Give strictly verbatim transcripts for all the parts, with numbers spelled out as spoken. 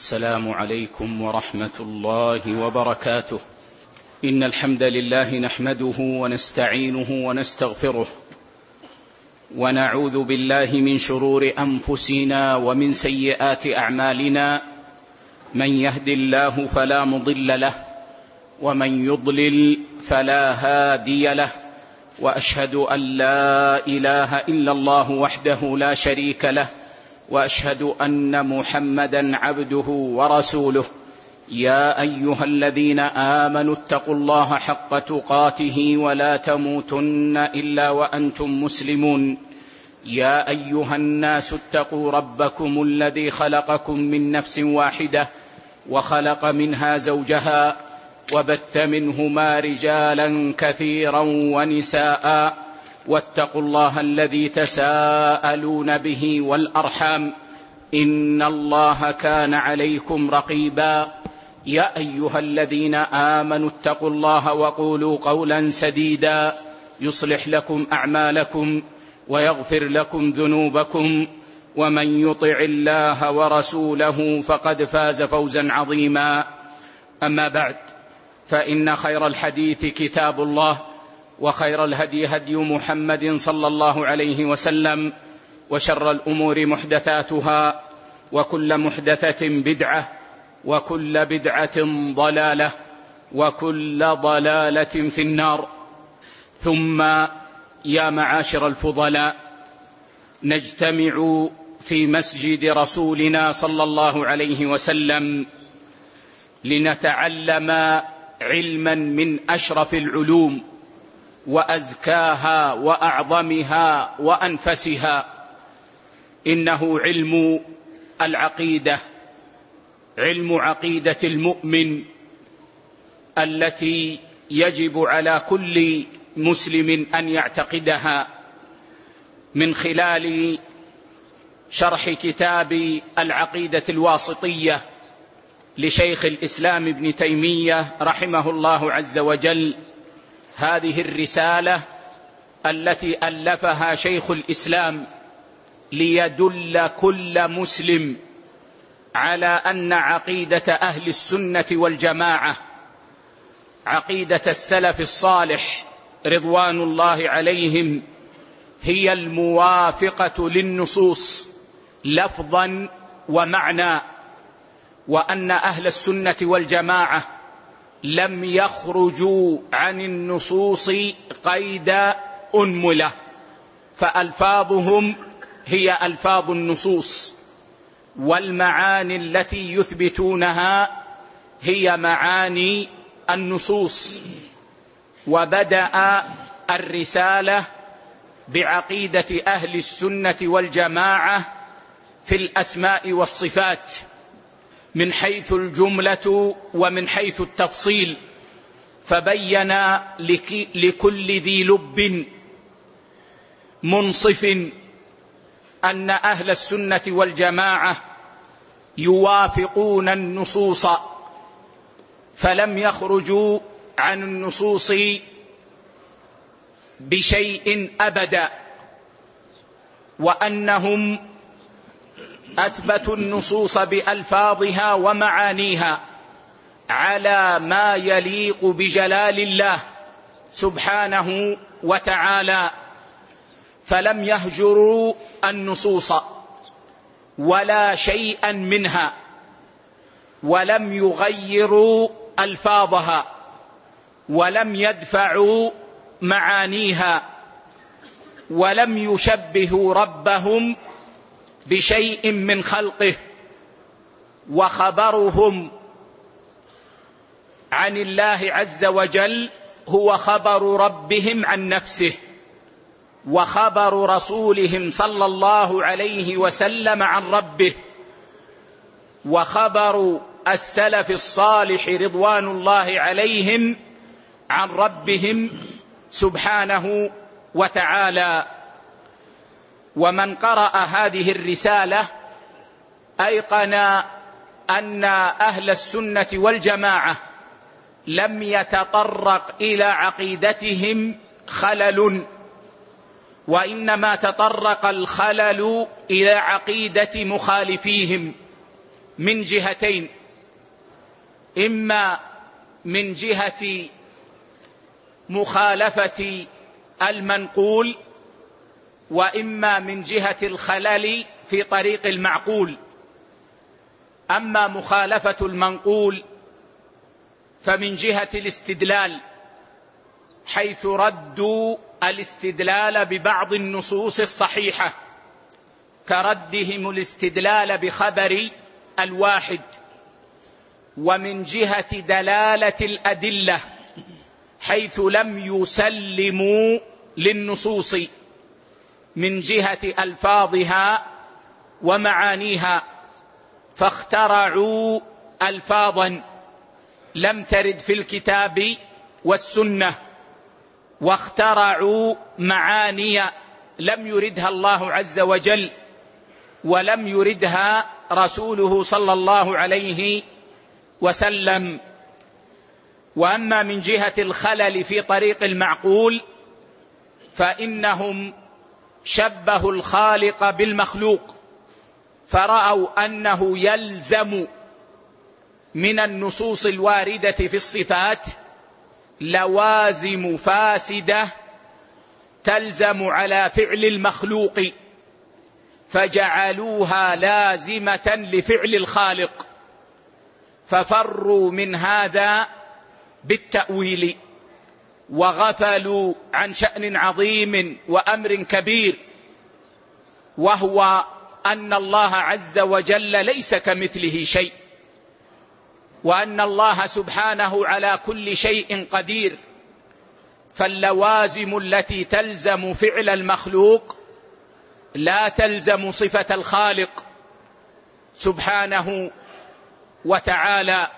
السلام عليكم ورحمة الله وبركاته. إن الحمد لله نحمده ونستعينه ونستغفره، ونعوذ بالله من شرور أنفسنا ومن سيئات أعمالنا. من يهد الله فلا مضل له، ومن يضلل فلا هادي له، وأشهد أن لا إله إلا الله وحده لا شريك له، وأشهد أن محمدا عبده ورسوله. يا أيها الذين آمنوا اتقوا الله حق تقاته ولا تموتن إلا وأنتم مسلمون. يا أيها الناس اتقوا ربكم الذي خلقكم من نفس واحدة، وخلق منها زوجها، وبث منهما رجالا كثيرا ونساء، واتقوا الله الذي تساءلون به والأرحام، إن الله كان عليكم رقيبا. يا أيها الذين آمنوا اتقوا الله وقولوا قولا سديدا يصلح لكم أعمالكم ويغفر لكم ذنوبكم، ومن يطع الله ورسوله فقد فاز فوزا عظيما. أما بعد، فإن خير الحديث كتاب الله، وخير الهدي هدي محمد صلى الله عليه وسلم، وشر الأمور محدثاتها، وكل محدثة بدعة، وكل بدعة ضلالة، وكل ضلالة في النار. ثم يا معاشر الفضلاء، نجتمع في مسجد رسولنا صلى الله عليه وسلم لنتعلم علما من أشرف العلوم وأزكاها وأعظمها وأنفسها. إنه علم العقيدة، علم عقيدة المؤمن التي يجب على كل مسلم أن يعتقدها، من خلال شرح كتاب العقيدة الواسطية لشيخ الإسلام ابن تيمية رحمه الله عز وجل. هذه الرسالة التي ألفها شيخ الإسلام ليدل كل مسلم على أن عقيدة أهل السنة والجماعة، عقيدة السلف الصالح رضوان الله عليهم، هي الموافقة للنصوص لفظا ومعنى، وأن أهل السنة والجماعة لم يخرجوا عن النصوص قيد أنملة، فألفاظهم هي ألفاظ النصوص، والمعاني التي يثبتونها هي معاني النصوص. وبدأ الرسالة بعقيدة أهل السنة والجماعة في الأسماء والصفات من حيث الجملة ومن حيث التفصيل، فبين لكل ذي لب منصف أن أهل السنة والجماعة يوافقون النصوص، فلم يخرجوا عن النصوص بشيء أبدا، وأنهم أثبتوا النصوص بألفاظها ومعانيها على ما يليق بجلال الله سبحانه وتعالى، فلم يهجروا النصوص ولا شيئا منها، ولم يغيروا ألفاظها، ولم يدفعوا معانيها، ولم يشبهوا ربهم بشيء من خلقه. وخبرهم عن الله عز وجل هو خبر ربهم عن نفسه، وخبر رسولهم صلى الله عليه وسلم عن ربه، وخبر السلف الصالح رضوان الله عليهم عن ربهم سبحانه وتعالى. ومن قرأ هذه الرسالة أيقن أن أهل السنة والجماعة لم يتطرق إلى عقيدتهم خلل، وإنما تطرق الخلل إلى عقيدة مخالفيهم، من جهتين: إما من جهة مخالفة المنقول، وإما من جهة الخلل في طريق المعقول. أما مخالفة المنقول فمن جهة الاستدلال، حيث ردوا الاستدلال ببعض النصوص الصحيحة، كردهم الاستدلال بخبر الواحد. ومن جهة دلالة الأدلة، حيث لم يسلموا للنصوص من جهة ألفاظها ومعانيها، فاخترعوا ألفاظا لم ترد في الكتاب والسنة، واخترعوا معاني لم يردها الله عز وجل ولم يردها رسوله صلى الله عليه وسلم. وأما من جهة الخلل في طريق المعقول فإنهم شبهوا الخالق بالمخلوق، فرأوا أنه يلزم من النصوص الواردة في الصفات لوازم فاسدة تلزم على فعل المخلوق، فجعلوها لازمة لفعل الخالق، ففروا من هذا بالتأويل، وغفلوا عن شأن عظيم وأمر كبير، وهو أن الله عز وجل ليس كمثله شيء، وأن الله سبحانه على كل شيء قدير. فاللوازم التي تلزم فعل المخلوق لا تلزم صفة الخالق سبحانه وتعالى،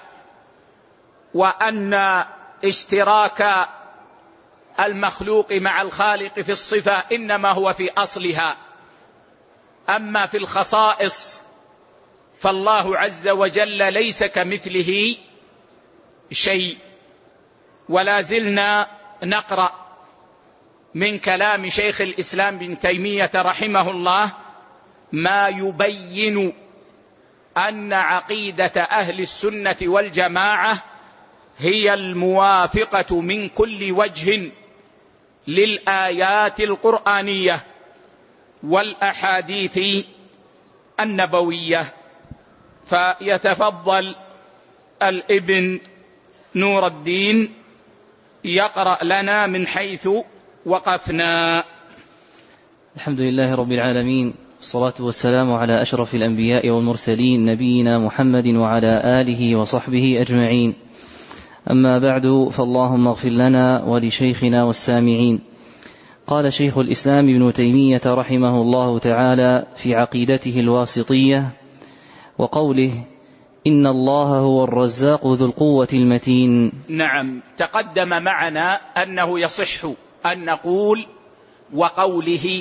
وأن اشتراك المخلوق مع الخالق في الصفة إنما هو في أصلها. أما في الخصائص فالله عز وجل ليس كمثله شيء. ولا زلنا نقرأ من كلام شيخ الإسلام بن تيمية رحمه الله ما يبين أن عقيدة أهل السنة والجماعة هي الموافقة من كل وجه للآيات القرآنية والأحاديث النبوية. فيتفضل الابن نور الدين يقرأ لنا من حيث وقفنا. الحمد لله رب العالمين، والصلاة والسلام على أشرف الأنبياء والمرسلين، نبينا محمد وعلى آله وصحبه أجمعين. أما بعد، فاللهم اغفر لنا ولشيخنا والسامعين. قال شيخ الإسلام ابن تيمية رحمه الله تعالى في عقيدته الواسطية وقوله: إن الله هو الرزاق ذو القوة المتين. نعم، تقدم معنا أنه يصح أن نقول وقوله،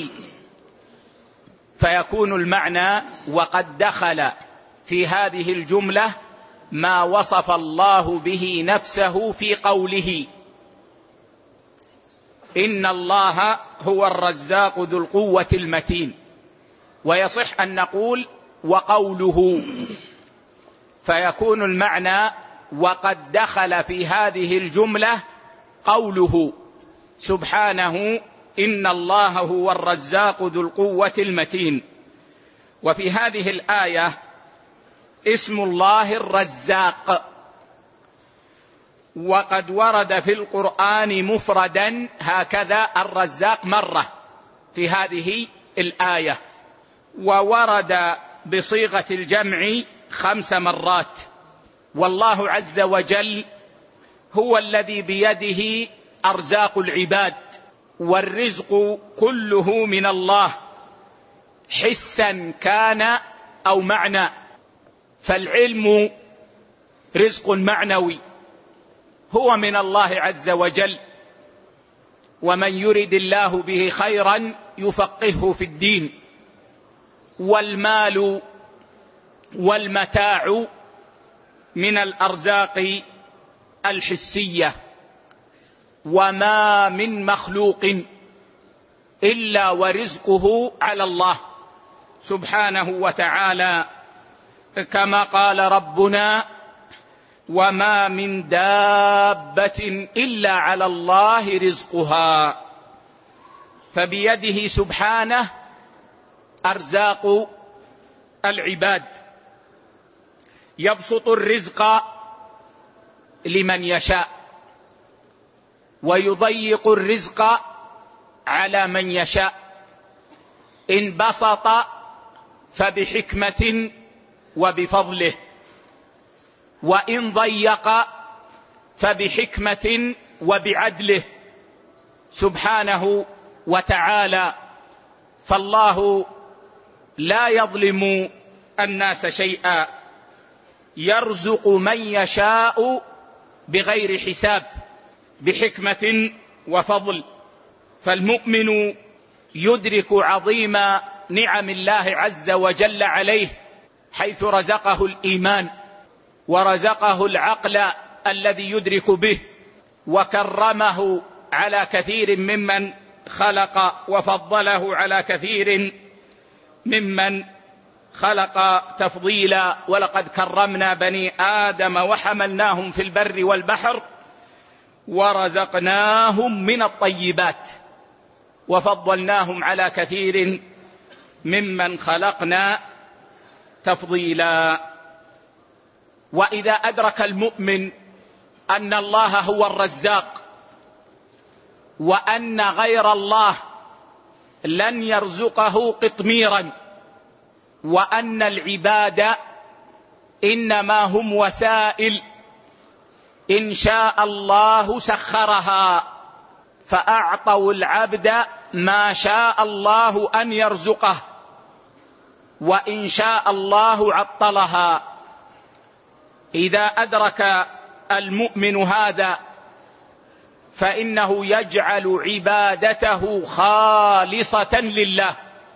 فيكون المعنى وقد دخل في هذه الجملة ما وصف الله به نفسه في قوله: إن الله هو الرزاق ذو القوة المتين. ويصح أن نقول وقوله، فيكون المعنى وقد دخل في هذه الجملة قوله سبحانه: إن الله هو الرزاق ذو القوة المتين. وفي هذه الآية اسم الله الرزاق، وقد ورد في القرآن مفردا هكذا الرزاق مرة في هذه الآية، وورد بصيغة الجمع خمس مرات. والله عز وجل هو الذي بيده أرزاق العباد، والرزق كله من الله حسا كان أو معنى. فالعلم رزق معنوي هو من الله عز وجل، ومن يرد الله به خيرا يفقهه في الدين. والمال والمتاع من الأرزاق الحسية، وما من مخلوق إلا ورزقه على الله سبحانه وتعالى. كما قال ربنا: وما من دابة إلا على الله رزقها. فبيده سبحانه أرزاق العباد، يبسط الرزق لمن يشاء ويضيق الرزق على من يشاء. إن بسط فبحكمة وبفضله، وإن ضيق فبحكمة وبعدله سبحانه وتعالى. فالله لا يظلم الناس شيئا، يرزق من يشاء بغير حساب بحكمة وفضل. فالمؤمن يدرك عظيم نعم الله عز وجل عليه، حيث رزقه الإيمان ورزقه العقل الذي يدرك به، وكرمه على كثير ممن خلق، وفضله على كثير ممن خلق تفضيلا. ولقد كرمنا بني آدم وحملناهم في البر والبحر ورزقناهم من الطيبات وفضلناهم على كثير ممن خلقنا تفضيلا. وإذا أدرك المؤمن أن الله هو الرزاق، وأن غير الله لن يرزقه قطميرا، وأن العباد إنما هم وسائل، إن شاء الله سخرها، فأعطوا العبد ما شاء الله أن يرزقه، وإن شاء الله عطلها. إذا أدرك المؤمن هذا فإنه يجعل عبادته خالصة لله،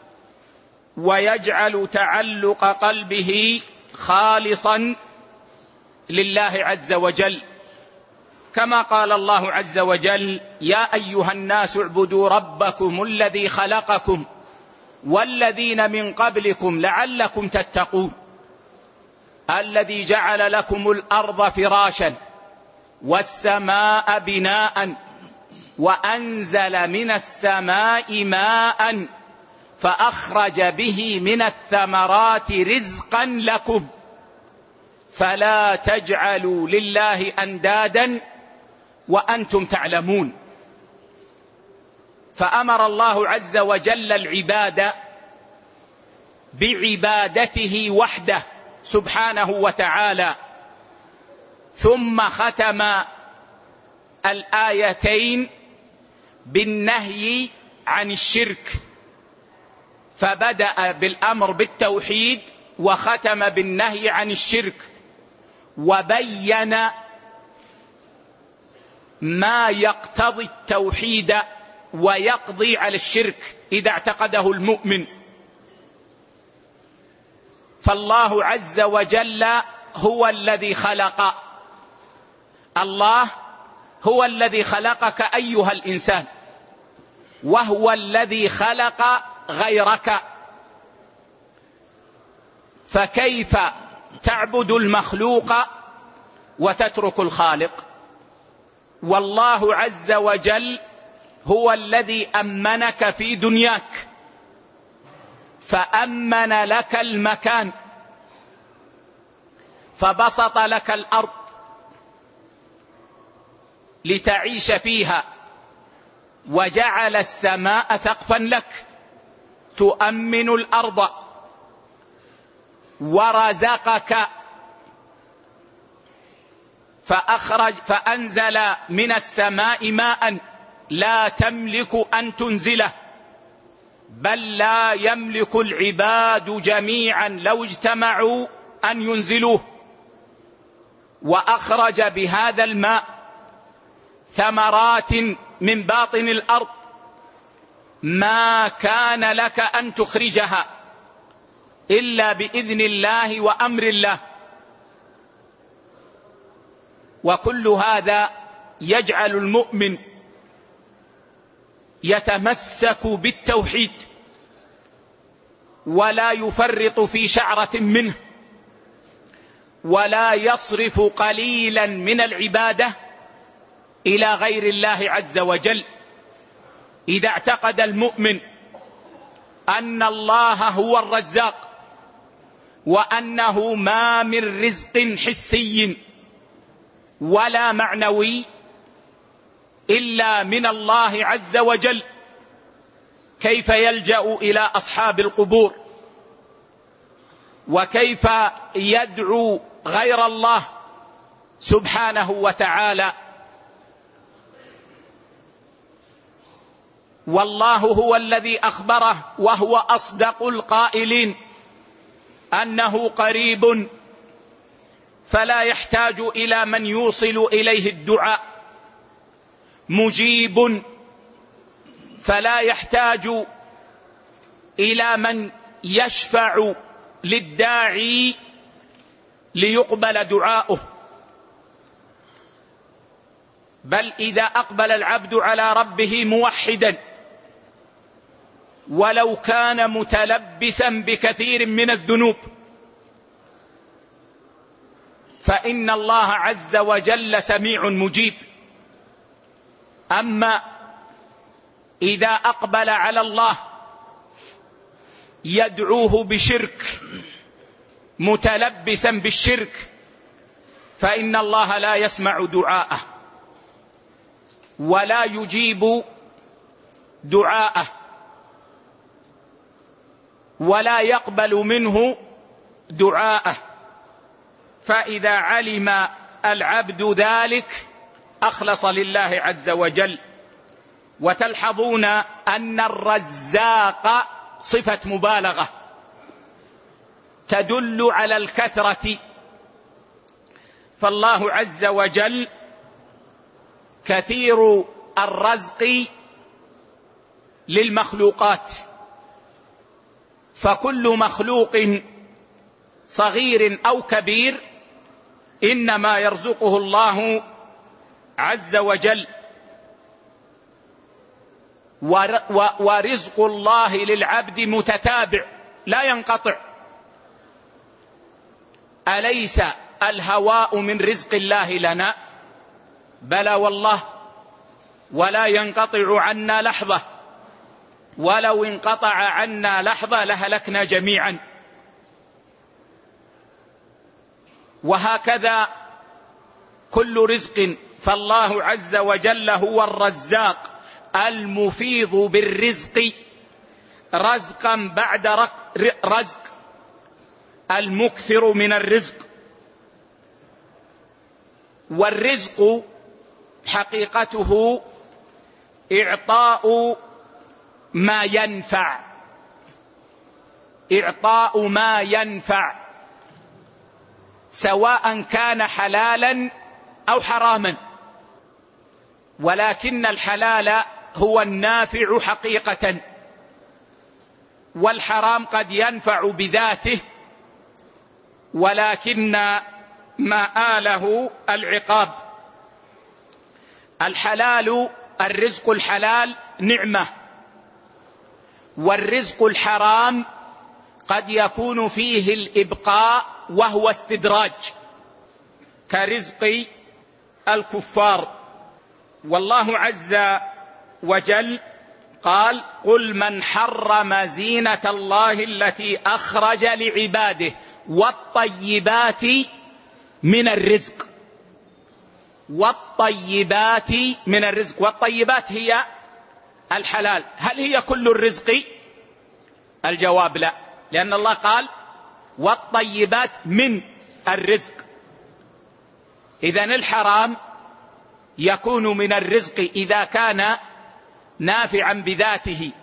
ويجعل تعلق قلبه خالصا لله عز وجل، كما قال الله عز وجل: يا أيها الناس اعبدوا ربكم الذي خلقكم والذين من قبلكم لعلكم تتقون، الذي جعل لكم الأرض فراشا والسماء بناء وأنزل من السماء ماء فأخرج به من الثمرات رزقا لكم فلا تجعلوا لله أندادا وأنتم تعلمون. فأمر الله عز وجل العباد بعبادته وحده سبحانه وتعالى، ثم ختم الآيتين بالنهي عن الشرك، فبدأ بالأمر بالتوحيد وختم بالنهي عن الشرك، وبين ما يقتضي التوحيد ويقضي على الشرك إذا اعتقده المؤمن. فالله عز وجل هو الذي خلق، الله هو الذي خلقك أيها الإنسان، وهو الذي خلق غيرك، فكيف تعبد المخلوق وتترك الخالق؟ والله عز وجل هو الذي أمنك في دنياك، فأمن لك المكان، فبسط لك الأرض لتعيش فيها، وجعل السماء سقفا لك تؤمن الأرض، ورزقك فأخرج فأنزل من السماء ماء لا تملك أن تنزله، بل لا يملك العباد جميعا لو اجتمعوا أن ينزلوه، وأخرج بهذا الماء ثمرات من باطن الأرض ما كان لك أن تخرجها إلا بإذن الله وأمر الله. وكل هذا يجعل المؤمن يتمسك بالتوحيد ولا يفرط في شعرة منه، ولا يصرف قليلا من العبادة إلى غير الله عز وجل. إذا اعتقد المؤمن أن الله هو الرزاق وأنه ما من رزق حسي ولا معنوي إلا من الله عز وجل، كيف يلجأ إلى أصحاب القبور؟ وكيف يدعو غير الله سبحانه وتعالى؟ والله هو الذي أخبره وهو أصدق القائلين أنه قريب فلا يحتاج إلى من يوصل إليه الدعاء، مجيب فلا يحتاج إلى من يشفع للداعي ليقبل دعاؤه. بل إذا أقبل العبد على ربه موحدا ولو كان متلبسا بكثير من الذنوب فإن الله عز وجل سميع مجيب. أما إذا أقبل على الله يدعوه بشرك متلبسا بالشرك فإن الله لا يسمع دعاءه ولا يجيب دعاءه ولا يقبل منه دعاءه. فإذا علم العبد ذلك أخلص لله عز وجل. وتلحظون أن الرزاق صفة مبالغة تدل على الكثرة، فالله عز وجل كثير الرزق للمخلوقات، فكل مخلوق صغير أو كبير إنما يرزقه الله عز وجل. ورزق الله للعبد متتابع لا ينقطع. أليس الهواء من رزق الله لنا؟ بلى والله، ولا ينقطع عنا لحظة، ولو انقطع عنا لحظة لهلكنا جميعا. وهكذا كل رزق، فالله عز وجل هو الرزاق المفيض بالرزق رزقا بعد رزق، المكثر من الرزق. والرزق حقيقته إعطاء ما ينفع، إعطاء ما ينفع سواء كان حلالا أو حراما، ولكن الحلال هو النافع حقيقة، والحرام قد ينفع بذاته ولكن مآله العقاب. الحلال الرزق الحلال نعمة، والرزق الحرام قد يكون فيه الإبقاء وهو استدراج كرزق الكفار. والله عز وجل قال: قل من حرم زينة الله التي أخرج لعباده والطيبات من الرزق. والطيبات من الرزق، والطيبات هي الحلال. هل هي كل الرزق؟ الجواب لا، لأن الله قال والطيبات من الرزق. إذن الحرام يكون من الرزق إذا كان نافعا بذاته،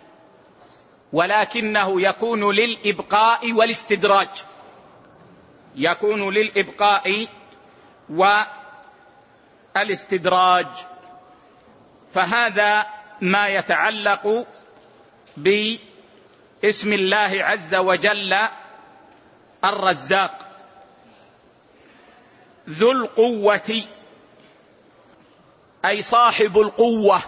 ولكنه يكون للإبقاء والاستدراج، يكون للإبقاء والاستدراج. فهذا ما يتعلق باسم الله عز وجل الرزاق. ذو القوة أي صاحب القوة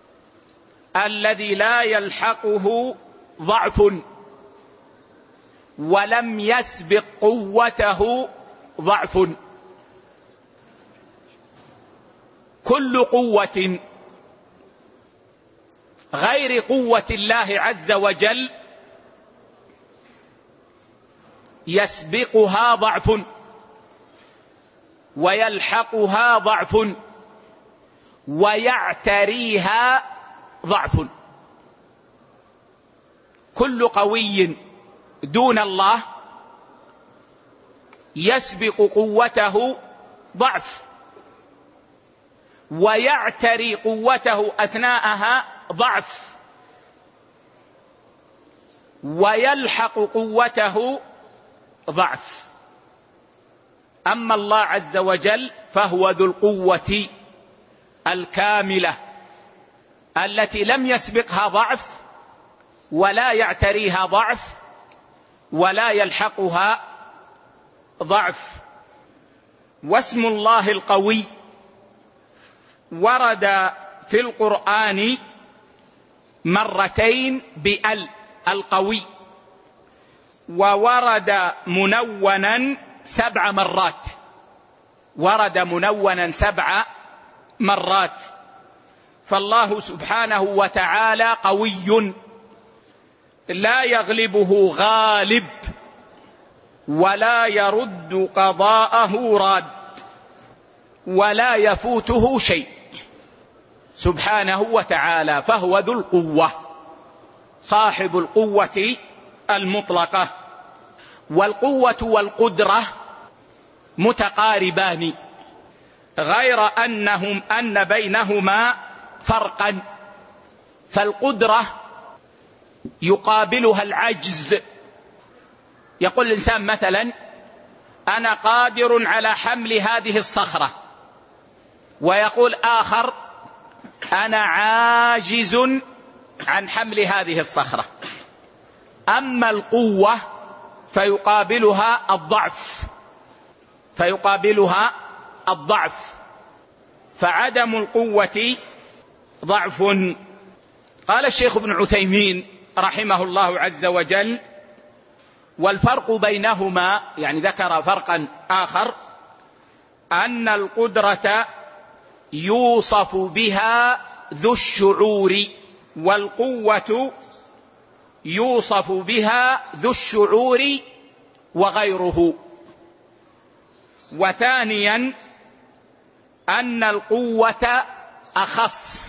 الذي لا يلحقه ضعف ولم يسبق قوته ضعف. كل قوة غير قوة الله عز وجل يسبقها ضعف ويلحقها ضعف ويعتريها ضعف. كل قوي دون الله يسبق قوته ضعف ويعتري قوته أثناءها ضعف ويلحق قوته ضعف. أما الله عز وجل فهو ذو القوة الكاملة التي لم يسبقها ضعف ولا يعتريها ضعف ولا يلحقها ضعف. واسم الله القوي ورد في القرآن مرتين بأل القوي، وورد منونا سبع مرات، ورد منونا سبع مرات. فالله سبحانه وتعالى قوي لا يغلبه غالب ولا يرد قضاءه راد ولا يفوته شيء سبحانه وتعالى، فهو ذو القوة صاحب القوة المطلقة. والقوة والقدرة متقاربان، غير أنهم أن بينهما فرقا. فالقدرة يقابلها العجز. يقول الإنسان مثلا أنا قادر على حمل هذه الصخرة، ويقول آخر أنا عاجز عن حمل هذه الصخرة. أما القوة فيقابلها الضعف فيقابلها الضعف فعدم القوة ضعف. قال الشيخ ابن عثيمين رحمه الله عز وجل: والفرق بينهما، يعني ذكر فرقا آخر، أن القدرة يوصف بها ذو الشعور، والقوة يوصف بها ذو الشعور وغيره. وثانيا أن القوة أخص،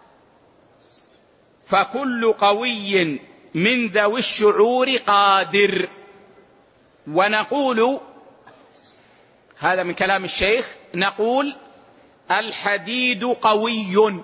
فكل قوي من ذوي الشعور قادر. ونقول، هذا من كلام الشيخ، نقول الحديد قوي،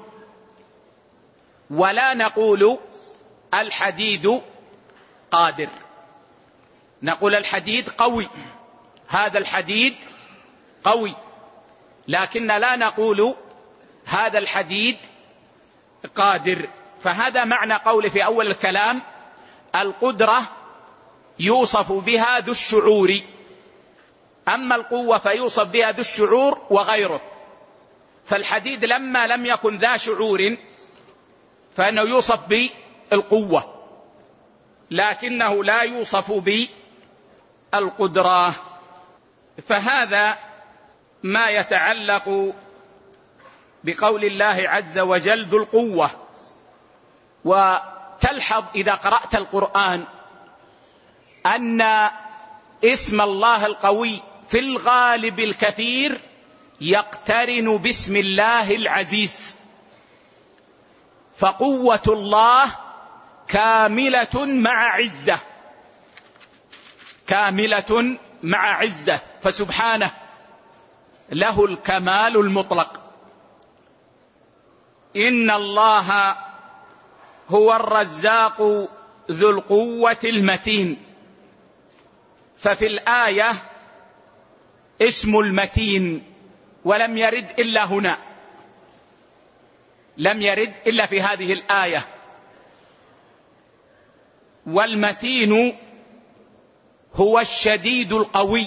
ولا نقول الحديد قادر. نقول الحديد قوي، هذا الحديد قوي، لكن لا نقول هذا الحديد قادر. فهذا معنى قول في أول الكلام: القدرة يوصف بها ذو الشعور، أما القوة فيوصف بها ذو الشعور وغيره. فالحديد لما لم يكن ذا شعور فإنه يوصف بالقوة، لكنه لا يوصف بالقدرة. فهذا ما يتعلق بقول الله عز وجل ذو القوة. وتلحظ إذا قرأت القرآن أن اسم الله القوي في الغالب الكثير يقترن باسم الله العزيز، فقوة الله كاملة مع عزة، كاملة مع عزة، فسبحانه له الكمال المطلق. إن الله هو الرزاق ذو القوة المتين. ففي الآية اسم المتين، ولم يرد إلا هنا، لم يرد إلا في هذه الآية. والمتين هو الشديد القوي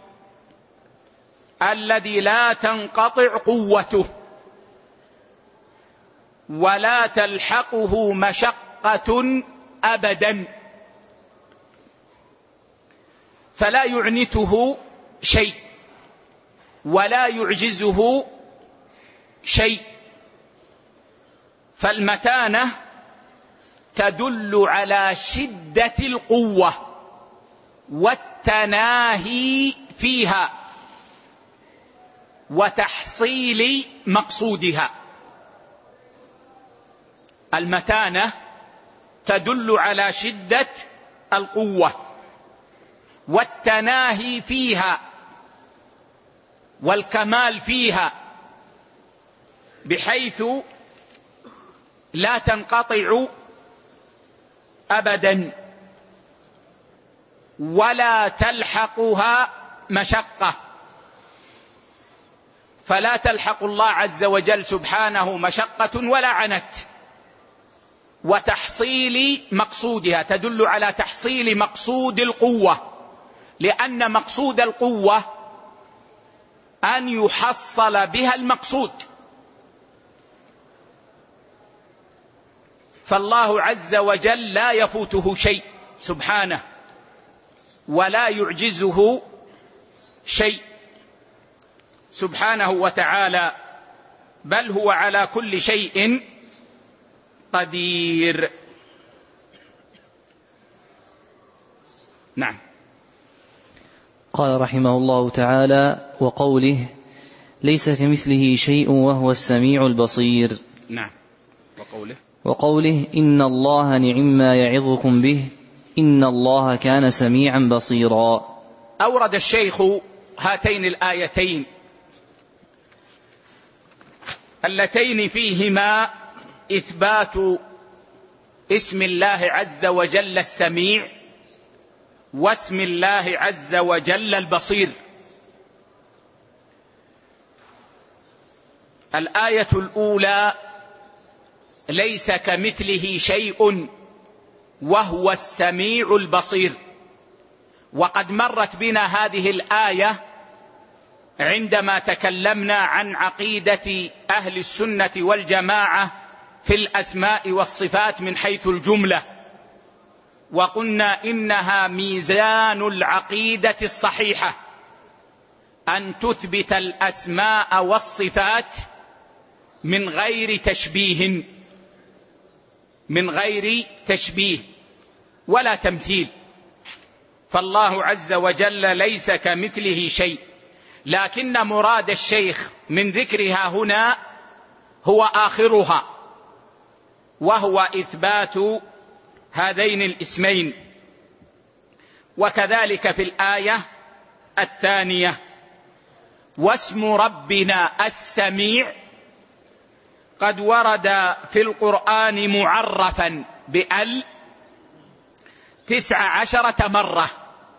الذي لا تنقطع قوته ولا تلحقه مشقة أبدا. فلا يعنته شيء ولا يعجزه شيء. فالمتانة تدل على شدة القوة والتناهي فيها وتحصيل مقصودها. المتانة تدل على شدة القوة والتناهي فيها والكمال فيها، بحيث لا تنقطع أبدا ولا تلحقها مشقة. فلا تلحق الله عز وجل سبحانه مشقة ولا عنت، وتحصيل مقصودها تدل على تحصيل مقصود القوة، لأن مقصود القوة أن يحصل بها المقصود. فالله عز وجل لا يفوته شيء سبحانه ولا يعجزه شيء سبحانه وتعالى، بل هو على كل شيء قدير. نعم. قال رحمه الله تعالى: وقوله ليس كمثله شيء وهو السميع البصير. نعم. وقوله وقوله إن الله نعما يعظكم به إن الله كان سميعا بصيرا. أورد الشيخ هاتين الآيتين اللتين فيهما إثبات اسم الله عز وجل السميع واسم الله عز وجل البصير. الآية الأولى: ليس كمثله شيء وهو السميع البصير. وقد مرت بنا هذه الآية عندما تكلمنا عن عقيدة أهل السنة والجماعة في الأسماء والصفات من حيث الجملة، وقلنا إنها ميزان العقيدة الصحيحة أن تثبت الأسماء والصفات من غير تشبيه من غير تشبيه ولا تمثيل. فالله عز وجل ليس كمثله شيء، لكن مراد الشيخ من ذكرها هنا هو آخرها، وهو إثبات هذين الاسمين. وكذلك في الآية الثانية: واسم ربنا السميع قد ورد في القرآن معرفا بأل تسع عشرة مرة،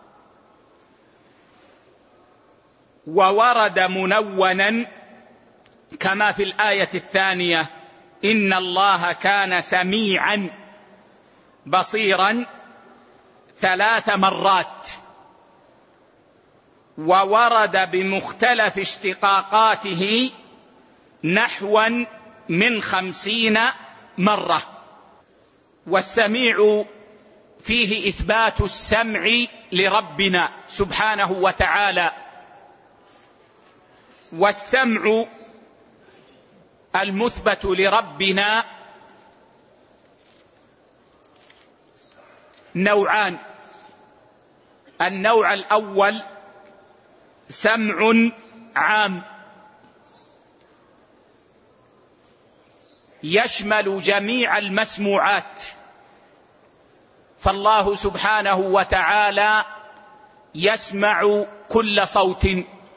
وورد منونا كما في الآية الثانية: إن الله كان سميعا بصيرا ثلاث مرات، وورد بمختلف اشتقاقاته نحوا من خمسين مرة. والسميع فيه إثبات السمع لربنا سبحانه وتعالى، والسمع المثبت لربنا نوعان: النوع الأول سمع عام يشمل جميع المسموعات، فالله سبحانه وتعالى يسمع كل صوت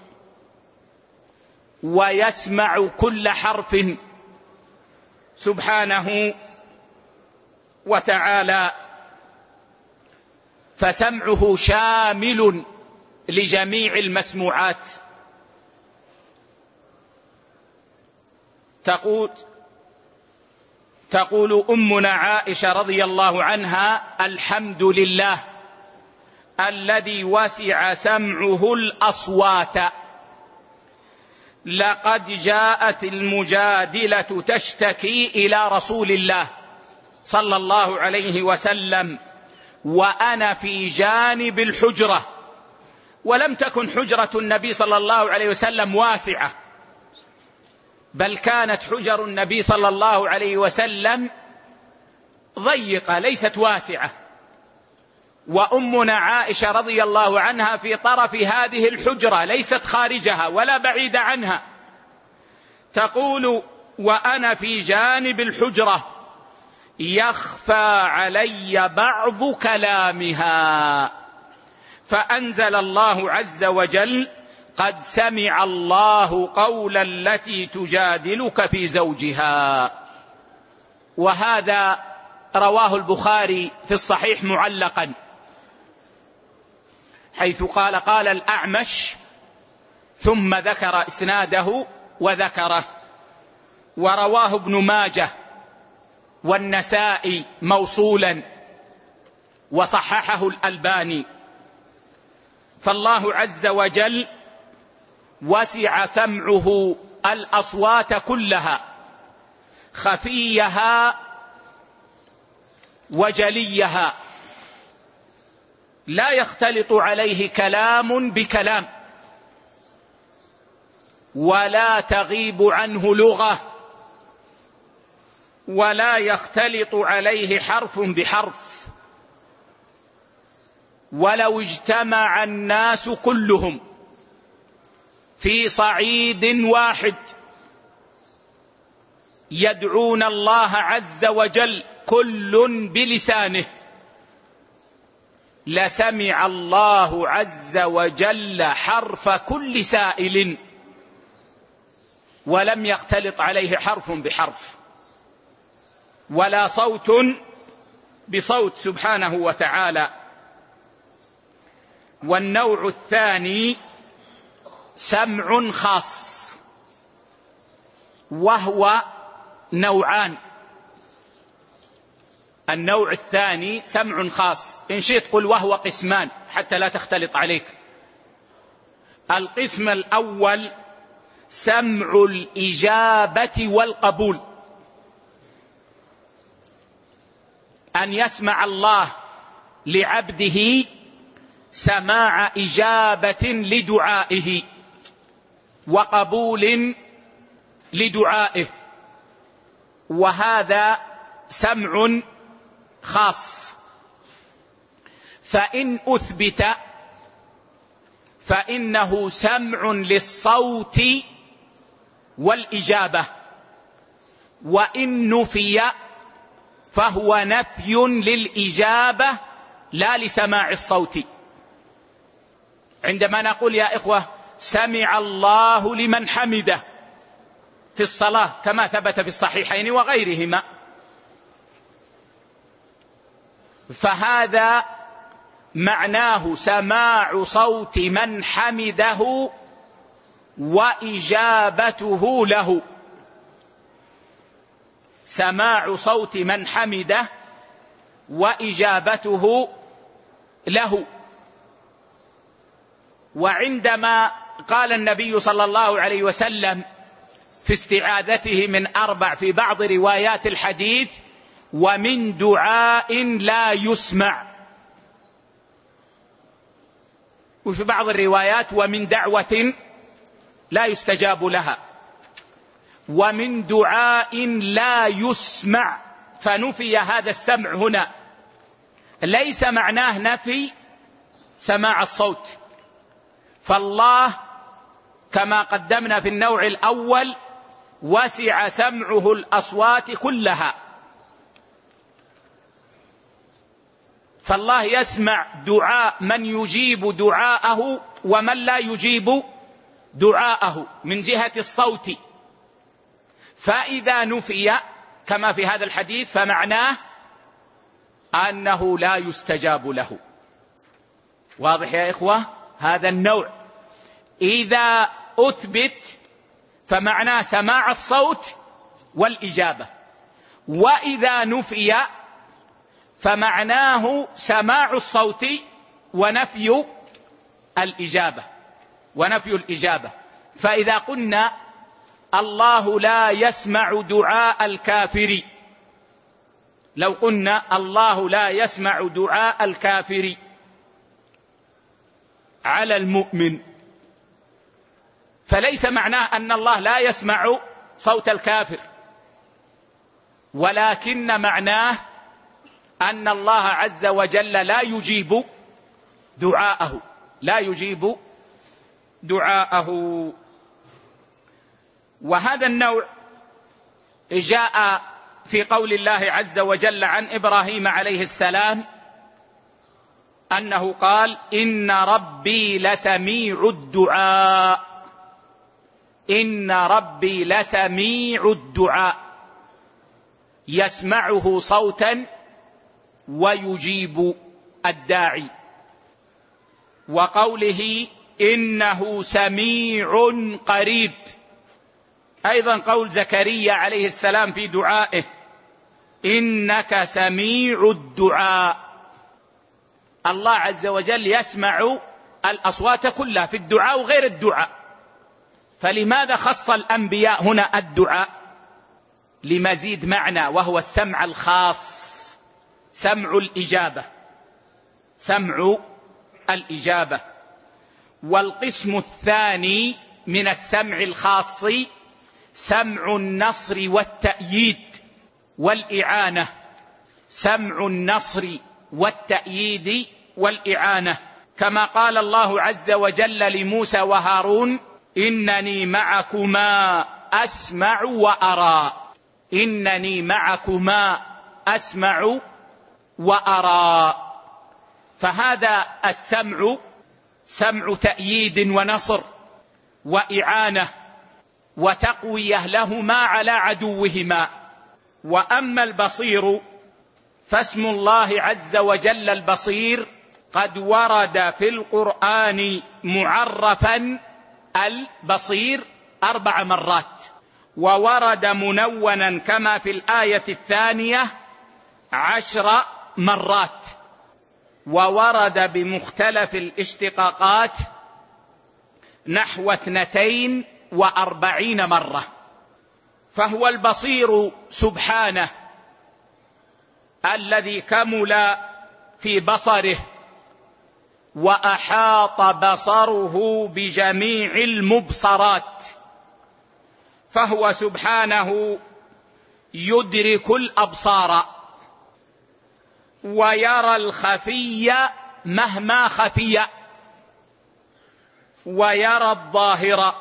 ويسمع كل حرف سبحانه وتعالى، فسمعه شامل لجميع المسموعات. تقول تقول أمنا عائشة رضي الله عنها: الحمد لله الذي وسع سمعه الأصوات، لقد جاءت المجادلة تشتكي إلى رسول الله صلى الله عليه وسلم وأنا في جانب الحجرة ولم تكن حجرة النبي صلى الله عليه وسلم واسعة، بل كانت حجر النبي صلى الله عليه وسلم ضيقة ليست واسعة. وأمنا عائشة رضي الله عنها في طرف هذه الحجرة ليست خارجها ولا بعيد عنها، تقول: وأنا في جانب الحجرة يخفى علي بعض كلامها، فأنزل الله عز وجل: قد سمع الله قول التي تجادلك في زوجها. وهذا رواه البخاري في الصحيح معلقا، حيث قال: قال الأعمش، ثم ذكر إسناده وذكره. ورواه ابن ماجه والنسائي موصولا وصححه الألباني. فالله عز وجل وسع سمعه الأصوات كلها، خفيها وجليها، لا يختلط عليه كلام بكلام، ولا تغيب عنه لغة، ولا يختلط عليه حرف بحرف. ولو اجتمع الناس كلهم في صعيد واحد يدعون الله عز وجل كل بلسانه، لسمع الله عز وجل حرف كل سائل، ولم يختلط عليه حرف بحرف، ولا صوت بصوت سبحانه وتعالى. والنوع الثاني سمع خاص، وهو نوعان. النوع الثاني سمع خاص، إن شئت قل وهو قسمان حتى لا تختلط عليك. القسم الأول سمع الإجابة والقبول، أن يسمع الله لعبده سماع إجابة لدعائه وقبول لدعائه، وهذا سمع خاص. فإن أثبت فإنه سمع للصوت والإجابة، وإن نفي فهو نفي للإجابة لا لسماع الصوت. عندما نقول يا إخوة سمع الله لمن حمده في الصلاة كما ثبت في الصحيحين وغيرهما، فهذا معناه سماع صوت من حمده وإجابته له، سماع صوت من حمده وإجابته له. وعندما قال النبي صلى الله عليه وسلم في استعاذته من أربع في بعض روايات الحديث: ومن دعاء لا يسمع، وفي بعض الروايات ومن دعوة لا يستجاب لها، ومن دعاء لا يسمع، فنفي هذا السمع هنا، ليس معناه نفي سماع الصوت. فالله كما قدمنا في النوع الأول وسع سمعه الأصوات كلها، فالله يسمع دعاء من يجيب دعاءه ومن لا يجيب دعاءه من جهة الصوت. فإذا نفي كما في هذا الحديث فمعناه أنه لا يستجاب له. واضح يا إخوة؟ هذا النوع إذا أثبت فمعناه سماع الصوت والإجابة، وإذا نفي فمعناه سماع الصوت ونفي الإجابة ونفي الإجابة. فإذا قلنا الله لا يسمع دعاء الكافر، لو قلنا الله لا يسمع دعاء الكافر على المؤمن. فليس معناه أن الله لا يسمع صوت الكافر، ولكن معناه أن الله عز وجل لا يجيب دعاءه لا يجيب دعاءه. وهذا النوع جاء في قول الله عز وجل عن إبراهيم عليه السلام أنه قال: إن ربي لسميع الدعاء إن ربي لسميع الدعاء يسمعه صوتا ويجيب الداعي. وقوله إنه سميع قريب، أيضا قول زكريا عليه السلام في دعائه: إنك سميع الدعاء. الله عز وجل يسمع الأصوات كلها في الدعاء وغير الدعاء. فلماذا خص الأنبياء هنا الدعاء؟ لمزيد معنى، وهو السمع الخاص، سمع الإجابة سمع الإجابة. والقسم الثاني من السمع الخاص سمع النصر والتأييد والإعانة سمع النصر والتأييد والإعانة، كما قال الله عز وجل لموسى وهارون: إنني معكما أسمع وأرى إنني معكما أسمع وأرى. فهذا السمع سمع تأييد ونصر وإعانة وتقوية لهما على عدوهما. وأما البصير فاسم الله عز وجل البصير قد ورد في القرآن معرفا البصير أربع مرات، وورد منونا كما في الآية الثانية عشر مرات، وورد بمختلف الاشتقاقات نحو اثنتين وأربعين مرة. فهو البصير سبحانه الذي كمل في بصره وأحاط بصره بجميع المبصرات، فهو سبحانه يدرك الأبصار ويرى الخفي مهما خفي ويرى الظاهر،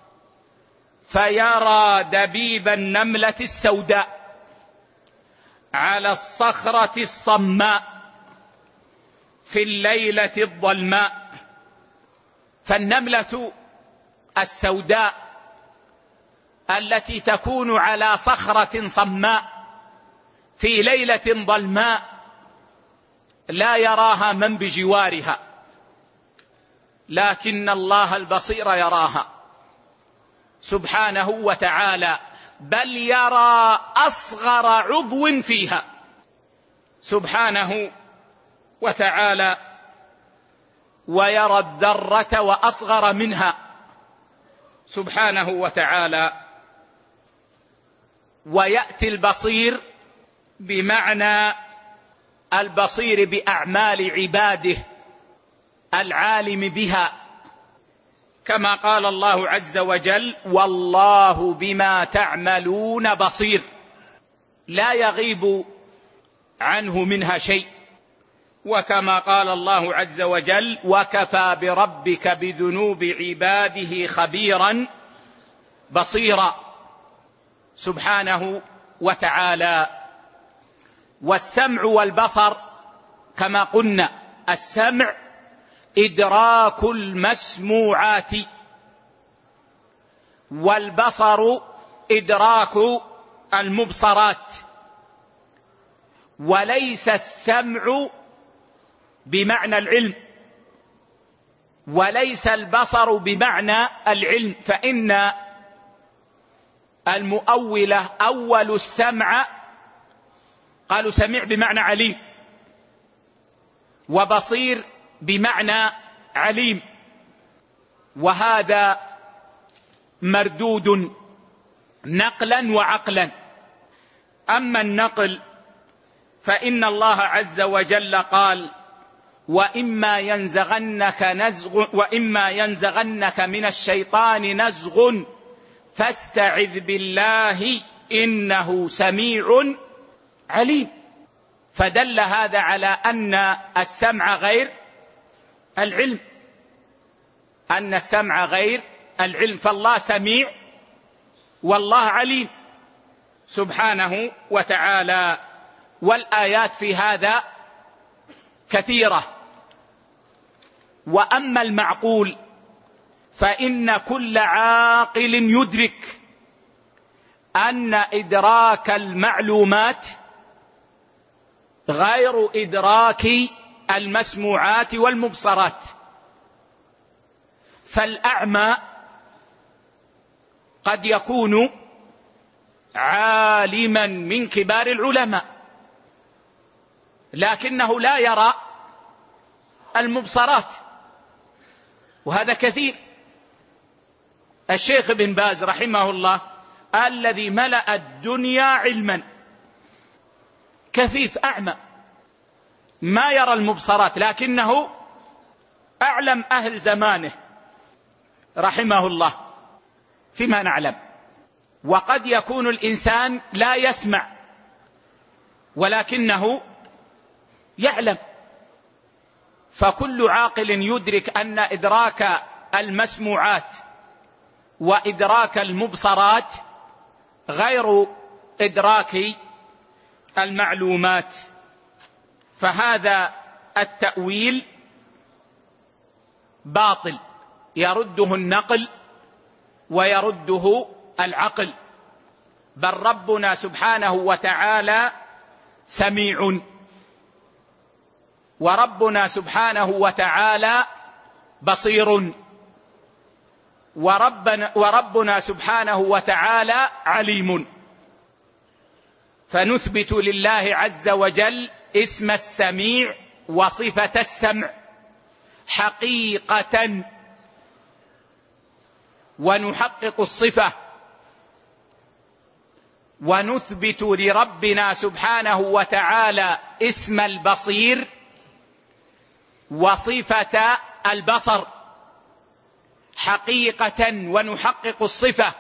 فيرى دبيب النملة السوداء على الصخرة الصماء في الليلة الظلماء. فالنملة السوداء التي تكون على صخرة صماء في ليلة ظلماء لا يراها من بجوارها، لكن الله البصير يراها سبحانه وتعالى، بل يرى أصغر عضو فيها سبحانه وتعالى، ويرى الذرة وأصغر منها سبحانه وتعالى. ويأتي البصير بمعنى البصير بأعمال عباده العالم بها، كما قال الله عز وجل: والله بما تعملون بصير، لا يغيب عنه منها شيء. وكما قال الله عز وجل: وكفى بربك بذنوب عباده خبيرا بصيرا سبحانه وتعالى. والسمع والبصر كما قلنا، السمع إدراك المسموعات، والبصر إدراك المبصرات. وليس السمع بمعنى العلم، وليس البصر بمعنى العلم، فإن المؤولة أول السمع قالوا سميع بمعنى عليم، وبصير بمعنى عليم، وهذا مردود نقلا وعقلا. أما النقل فإن الله عز وجل قال: وإما ينزغنك نزغ وإما ينزغنك من الشيطان نزغ فاستعذ بالله إنه سميع عليم. فدل هذا على أن السمع غير العلم، أن السمع غير العلم، فالله سميع والله عليم سبحانه وتعالى. والآيات في هذا كثيرة. وأما المعقول فإن كل عاقل يدرك أن إدراك المعلومات غير إدراك المسموعات والمبصرات. فالأعمى قد يكون عالما من كبار العلماء لكنه لا يرى المبصرات، وهذا كثير. الشيخ ابن باز رحمه الله الذي ملأ الدنيا علما كفيف أعمى ما يرى المبصرات، لكنه أعلم أهل زمانه رحمه الله فيما نعلم. وقد يكون الإنسان لا يسمع ولكنه يعلم. فكل عاقل يدرك أن إدراك المسموعات وإدراك المبصرات غير إدراك المعلومات. فهذا التأويل باطل يرده النقل ويرده العقل. بل ربنا سبحانه وتعالى سميع، وربنا سبحانه وتعالى بصير، وربنا, وربنا سبحانه وتعالى عليم. فنثبت لله عز وجل اسم السميع وصفة السمع حقيقة، ونحقق الصفة، ونثبت لربنا سبحانه وتعالى اسم البصير وصفة البصر حقيقة، ونحقق الصفة،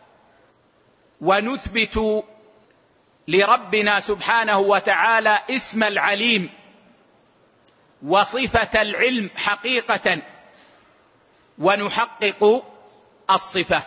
ونثبت لربنا سبحانه وتعالى اسم العليم وصفة العلم حقيقة، ونحقق الصفة.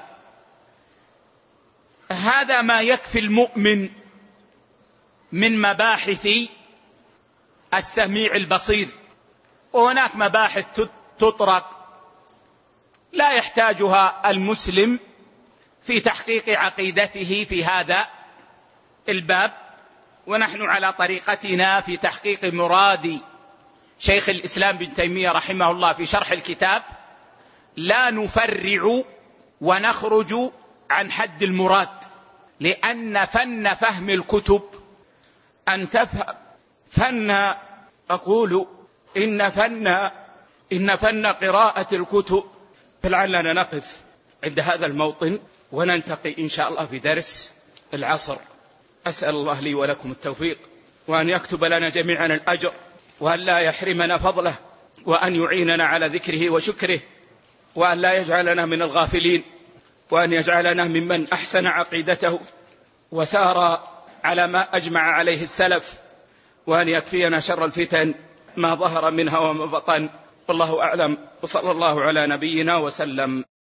هذا ما يكفي المؤمن من مباحث السميع البصير. وهناك مباحث تطرق لا يحتاجها المسلم في تحقيق عقيدته في هذا الباب، ونحن على طريقتنا في تحقيق مراد شيخ الإسلام بن تيمية رحمه الله في شرح الكتاب لا نفرع ونخرج عن حد المراد، لأن فن فهم الكتب أن تفهم فن أقول إن فن إن فن قراءة الكتب. فلعلنا نقف عند هذا الموطن وننتقي إن شاء الله في درس العصر. أسأل الله لي ولكم التوفيق، وأن يكتب لنا جميعا الأجر، وأن لا يحرمنا فضله، وأن يعيننا على ذكره وشكره، وأن لا يجعلنا من الغافلين، وأن يجعلنا ممن أحسن عقيدته وسار على ما أجمع عليه السلف، وأن يكفينا شر الفتن ما ظهر منها وما بطن. والله أعلم، وصلى الله على نبينا وسلم.